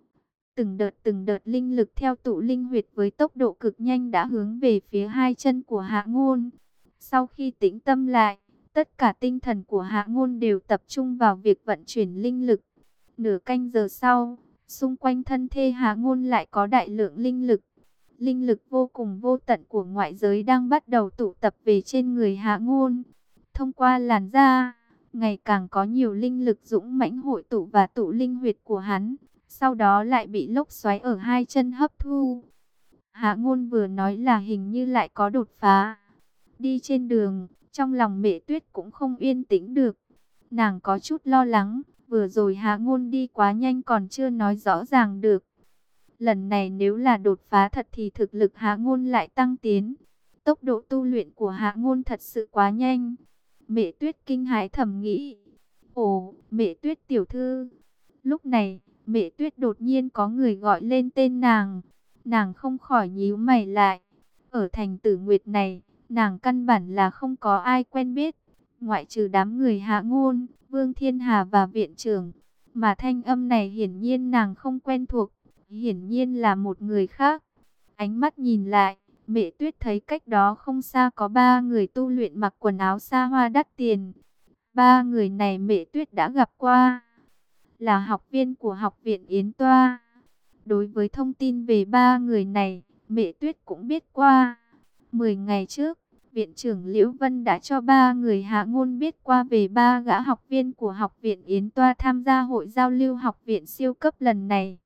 Từng đợt linh lực theo tụ linh huyệt với tốc độ cực nhanh đã hướng về phía hai chân của Hạ Ngôn. Sau khi tĩnh tâm lại, tất cả tinh thần của Hạ Ngôn đều tập trung vào việc vận chuyển linh lực. Nửa canh giờ sau, xung quanh thân thể Hạ Ngôn lại có đại lượng linh lực. Linh lực vô cùng vô tận của ngoại giới đang bắt đầu tụ tập về trên người Hạ Ngôn. Thông qua làn da, ngày càng có nhiều linh lực dũng mãnh hội tụ và tụ linh huyệt của hắn. Sau đó lại bị lốc xoáy ở hai chân hấp thu. Hạ Ngôn vừa nói là hình như lại có đột phá. Đi trên đường, trong lòng Mễ Tuyết cũng không yên tĩnh được. Nàng có chút lo lắng, vừa rồi Hạ Ngôn đi quá nhanh còn chưa nói rõ ràng được. Lần này nếu là đột phá thật thì thực lực Hạ Ngôn lại tăng tiến. Tốc độ tu luyện của Hạ Ngôn thật sự quá nhanh. Mễ Tuyết kinh hãi thầm nghĩ. Ồ, Mễ Tuyết tiểu thư. Lúc này, Mễ Tuyết đột nhiên có người gọi lên tên nàng. Nàng không khỏi nhíu mày lại. Ở thành Tử Nguyệt này, nàng căn bản là không có ai quen biết. Ngoại trừ đám người Hạ Ngôn, Vương Thiên Hà và viện trưởng. Mà thanh âm này hiển nhiên nàng không quen thuộc. Hiển nhiên là một người khác. Ánh mắt nhìn lại, Mễ Tuyết thấy cách đó không xa có 3 người tu luyện mặc quần áo xa hoa đắt tiền. 3 người này Mễ Tuyết đã gặp qua. Là học viên của học viện Yến Toa. Đối với thông tin về 3 người này, Mễ Tuyết cũng biết qua. 10 ngày trước, viện trưởng Liễu Vân đã cho 3 người Hạ Ngôn biết qua về 3 gã học viên của học viện Yến Toa tham gia hội giao lưu học viện siêu cấp lần này.